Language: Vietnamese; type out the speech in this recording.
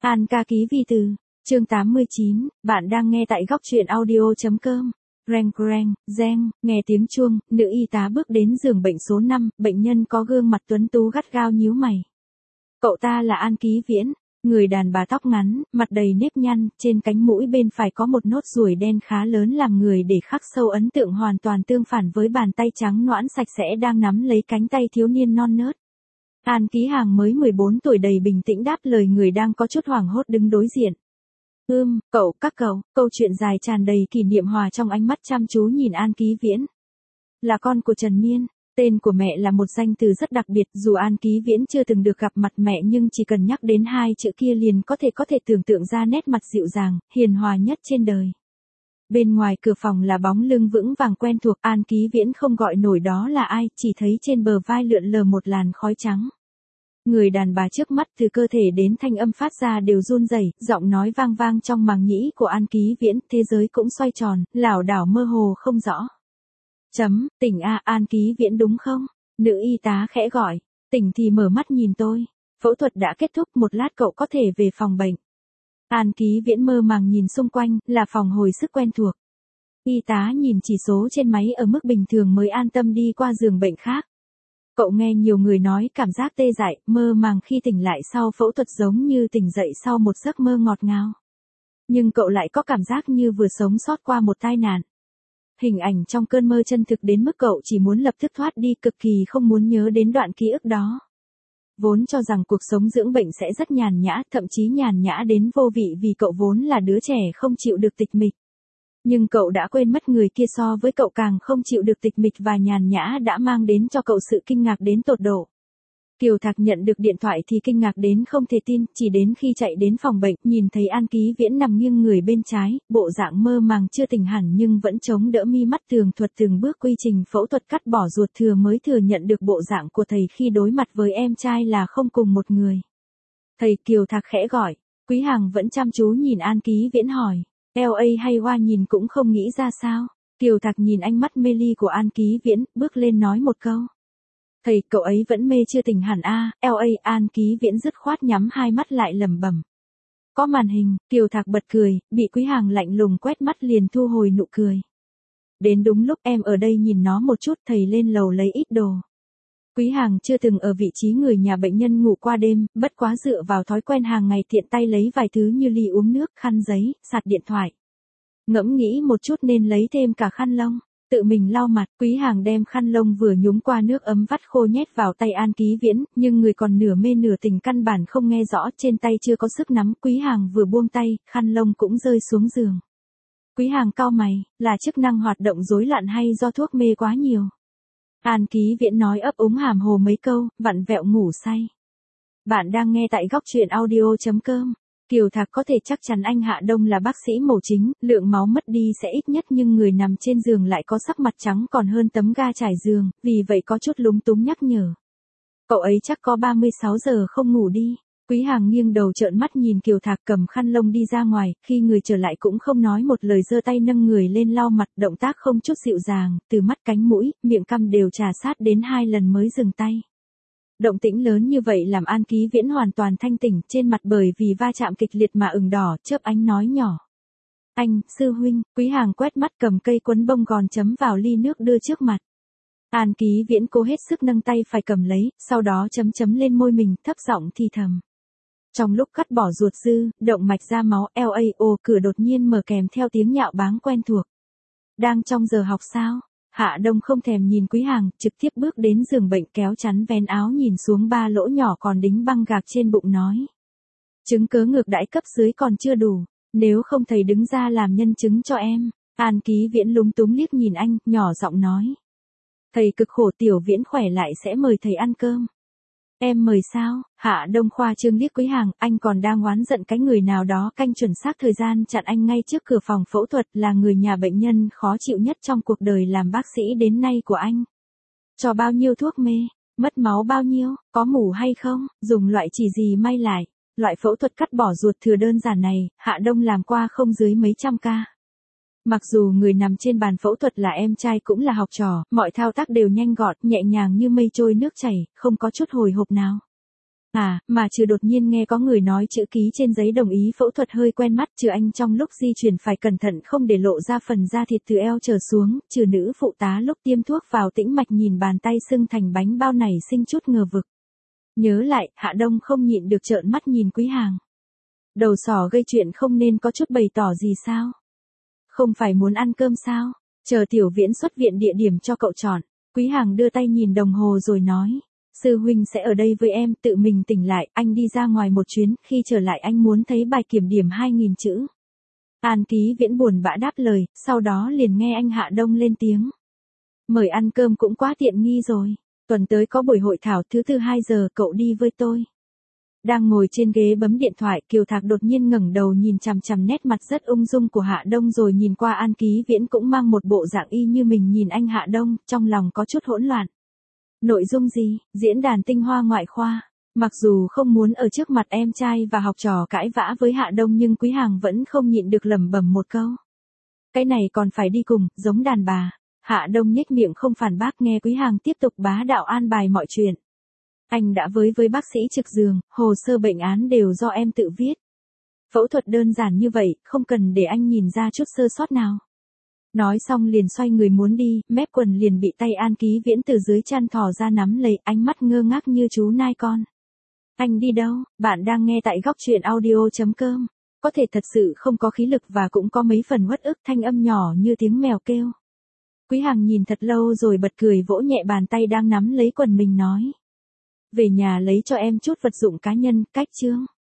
An ca ký vi từ, chương 89, bạn đang nghe tại góc truyện audio.com. Reng reng, reng, nghe tiếng chuông, nữ y tá bước đến giường bệnh số 5, bệnh nhân có gương mặt tuấn tú gắt gao nhíu mày. Cậu ta là An Ký Viễn, người đàn bà tóc ngắn, mặt đầy nếp nhăn, trên cánh mũi bên phải có một nốt ruồi đen khá lớn làm người để khắc sâu ấn tượng hoàn toàn tương phản với bàn tay trắng nõn sạch sẽ đang nắm lấy cánh tay thiếu niên non nớt. An Ký Hàng mới 14 tuổi đầy bình tĩnh đáp lời người đang có chút hoảng hốt đứng đối diện. Các cậu, câu chuyện dài tràn đầy kỷ niệm hòa trong ánh mắt chăm chú nhìn An Ký Viễn. Là con của Trần Miên, tên của mẹ là một danh từ rất đặc biệt, dù An Ký Viễn chưa từng được gặp mặt mẹ nhưng chỉ cần nhắc đến hai chữ kia liền có thể tưởng tượng ra nét mặt dịu dàng, hiền hòa nhất trên đời. Bên ngoài cửa phòng là bóng lưng vững vàng quen thuộc, An Ký Viễn không gọi nổi đó là ai, chỉ thấy trên bờ vai lượn lờ một làn khói trắng. Người đàn bà trước mắt từ cơ thể đến thanh âm phát ra đều run rẩy, giọng nói vang vang trong màng nhĩ của An Ký Viễn, thế giới cũng xoay tròn, lảo đảo mơ hồ không rõ. Tỉnh a, An Ký Viễn đúng không? Nữ y tá khẽ gọi, tỉnh thì mở mắt nhìn tôi. Phẫu thuật đã kết thúc, một lát cậu có thể về phòng bệnh. An Ký Viễn mơ màng nhìn xung quanh, là phòng hồi sức quen thuộc. Y tá nhìn chỉ số trên máy ở mức bình thường mới an tâm đi qua giường bệnh khác. Cậu nghe nhiều người nói cảm giác tê dại, mơ màng khi tỉnh lại sau phẫu thuật giống như tỉnh dậy sau một giấc mơ ngọt ngào. Nhưng cậu lại có cảm giác như vừa sống sót qua một tai nạn. Hình ảnh trong cơn mơ chân thực đến mức cậu chỉ muốn lập tức thoát đi, cực kỳ không muốn nhớ đến đoạn ký ức đó. Vốn cho rằng cuộc sống dưỡng bệnh sẽ rất nhàn nhã, thậm chí nhàn nhã đến vô vị vì cậu vốn là đứa trẻ không chịu được tịch mịch. Nhưng cậu đã quên mất người kia so với cậu càng không chịu được tịch mịch và nhàn nhã đã mang đến cho cậu sự kinh ngạc đến tột độ. Kiều Thạc nhận được điện thoại thì kinh ngạc đến không thể tin, chỉ đến khi chạy đến phòng bệnh, nhìn thấy An Ký Viễn nằm nghiêng người bên trái, bộ dạng mơ màng chưa tỉnh hẳn nhưng vẫn chống đỡ mi mắt tường thuật từng bước quy trình phẫu thuật cắt bỏ ruột thừa mới thừa nhận được bộ dạng của thầy khi đối mặt với em trai là không cùng một người. Thầy, Kiều Thạc khẽ gọi. Quý Hàng vẫn chăm chú nhìn An Ký Viễn hỏi. LA hay Hoa nhìn cũng không nghĩ ra sao. Kiều Thạc nhìn ánh mắt mê ly của An Ký Viễn, bước lên nói một câu. Thầy, cậu ấy vẫn mê chưa tỉnh hẳn a. LA. An Ký Viễn dứt khoát nhắm hai mắt lại lẩm bẩm. Có màn hình, Kiều Thạc bật cười, bị Quý Hàng lạnh lùng quét mắt liền thu hồi nụ cười. Đến đúng lúc em ở đây nhìn nó một chút, thầy lên lầu lấy ít đồ. Quý Hàng chưa từng ở vị trí người nhà bệnh nhân ngủ qua đêm, bất quá dựa vào thói quen hàng ngày tiện tay lấy vài thứ như ly uống nước, khăn giấy, sạc điện thoại. Ngẫm nghĩ một chút nên lấy thêm cả khăn lông. Tự mình lau mặt, Quý Hàng đem khăn lông vừa nhúng qua nước ấm vắt khô nhét vào tay An Ký Viễn, nhưng người còn nửa mê nửa tỉnh căn bản không nghe rõ, trên tay chưa có sức nắm, Quý Hàng vừa buông tay, khăn lông cũng rơi xuống giường. Quý Hàng cau mày, là chức năng hoạt động rối loạn hay do thuốc mê quá nhiều? An Ký Viễn nói ấp úng hàm hồ mấy câu, vặn vẹo ngủ say. Bạn đang nghe tại góc truyện audio.com. Kiều Thạc có thể chắc chắn anh Hạ Đông là bác sĩ mổ chính, lượng máu mất đi sẽ ít nhất nhưng người nằm trên giường lại có sắc mặt trắng còn hơn tấm ga trải giường, vì vậy có chút lúng túng nhắc nhở. Cậu ấy chắc có 36 giờ không ngủ đi. Quý Hàng nghiêng đầu trợn mắt nhìn Kiều Thạc cầm khăn lông đi ra ngoài, khi người trở lại cũng không nói một lời, giơ tay nâng người lên lau mặt, động tác không chút dịu dàng, từ mắt cánh mũi, miệng cằm đều trà sát đến 2 lần mới dừng tay. Động tĩnh lớn như vậy làm An Ký Viễn hoàn toàn thanh tỉnh, trên mặt bởi vì va chạm kịch liệt mà ửng đỏ, chớp ánh nói nhỏ. Anh, sư huynh. Quý Hàng quét mắt cầm cây quấn bông gòn chấm vào ly nước đưa trước mặt. An Ký Viễn cố hết sức nâng tay phải cầm lấy, sau đó chấm lên môi mình, thấp giọng thì thầm. Trong lúc cắt bỏ ruột dư, động mạch ra máu, LAO, cửa đột nhiên mở kèm theo tiếng nhạo báng quen thuộc. Đang trong giờ học sao? Hạ Đông không thèm nhìn Quý Hàng, trực tiếp bước đến giường bệnh kéo chắn vén áo nhìn xuống 3 lỗ nhỏ còn đính băng gạc trên bụng nói. Chứng cớ ngược đãi cấp dưới còn chưa đủ, nếu không thầy đứng ra làm nhân chứng cho em. An Ký Viễn lúng túng liếc nhìn anh, nhỏ giọng nói. Thầy cực khổ, Tiểu Viễn khỏe lại sẽ mời thầy ăn cơm. Em mời sao? Hạ Đông khoa trương liếc Quý Hàng, anh còn đang oán giận cái người nào đó canh chuẩn xác thời gian chặn anh ngay trước cửa phòng phẫu thuật, là người nhà bệnh nhân khó chịu nhất trong cuộc đời làm bác sĩ đến nay của anh. Cho bao nhiêu thuốc mê, mất máu bao nhiêu, có mủ hay không, dùng loại chỉ gì may lại. Loại phẫu thuật cắt bỏ ruột thừa đơn giản này, Hạ Đông làm qua không dưới mấy trăm ca. Mặc dù người nằm trên bàn phẫu thuật là em trai cũng là học trò, mọi thao tác đều nhanh gọn, nhẹ nhàng như mây trôi nước chảy, không có chút hồi hộp nào. À, mà Trừ đột nhiên nghe có người nói chữ ký trên giấy đồng ý phẫu thuật hơi quen mắt. Trừ anh trong lúc di chuyển phải cẩn thận không để lộ ra phần da thịt từ eo trở xuống. Trừ nữ phụ tá lúc tiêm thuốc vào tĩnh mạch nhìn bàn tay sưng thành bánh bao này sinh chút ngờ vực. Nhớ lại, Hạ Đông không nhịn được trợn mắt nhìn Quý Hàng. Đầu sỏ gây chuyện không nên có chút bày tỏ gì sao? Không phải muốn ăn cơm sao? Chờ Tiểu Viễn xuất viện địa điểm cho cậu chọn. Quý Hàng đưa tay nhìn đồng hồ rồi nói. Sư huynh sẽ ở đây với em, tự mình tỉnh lại, anh đi ra ngoài một chuyến, khi trở lại anh muốn thấy bài kiểm điểm 2.000 chữ. An Ký Viễn buồn bã đáp lời, sau đó liền nghe anh Hạ Đông lên tiếng. Mời ăn cơm cũng quá tiện nghi rồi. Tuần tới có buổi hội thảo thứ tư 2 giờ, cậu đi với tôi. Đang ngồi trên ghế bấm điện thoại, Kiều Thạc đột nhiên ngẩng đầu nhìn chằm chằm nét mặt rất ung dung của Hạ Đông rồi nhìn qua An Ký Viễn cũng mang một bộ dạng y như mình nhìn anh Hạ Đông, trong lòng có chút hỗn loạn. Nội dung gì? Diễn đàn tinh hoa ngoại khoa. Mặc dù không muốn ở trước mặt em trai và học trò cãi vã với Hạ Đông nhưng Quý Hàng vẫn không nhịn được lẩm bẩm một câu. Cái này còn phải đi cùng, giống đàn bà. Hạ Đông nhếch miệng không phản bác, nghe Quý Hàng tiếp tục bá đạo an bài mọi chuyện. Anh đã với bác sĩ trực giường, hồ sơ bệnh án đều do em tự viết. Phẫu thuật đơn giản như vậy, không cần để anh nhìn ra chút sơ sót nào. Nói xong liền xoay người muốn đi, mép quần liền bị tay An Ký Viễn từ dưới chăn thò ra nắm lấy, ánh mắt ngơ ngác như chú nai con. Anh đi đâu? Bạn đang nghe tại góc truyện audio.com. Có thể thật sự không có khí lực và cũng có mấy phần uất ức, thanh âm nhỏ như tiếng mèo kêu. Quý Hàng nhìn thật lâu rồi bật cười vỗ nhẹ bàn tay đang nắm lấy quần mình nói. Về nhà lấy cho em chút vật dụng cá nhân, cách chương.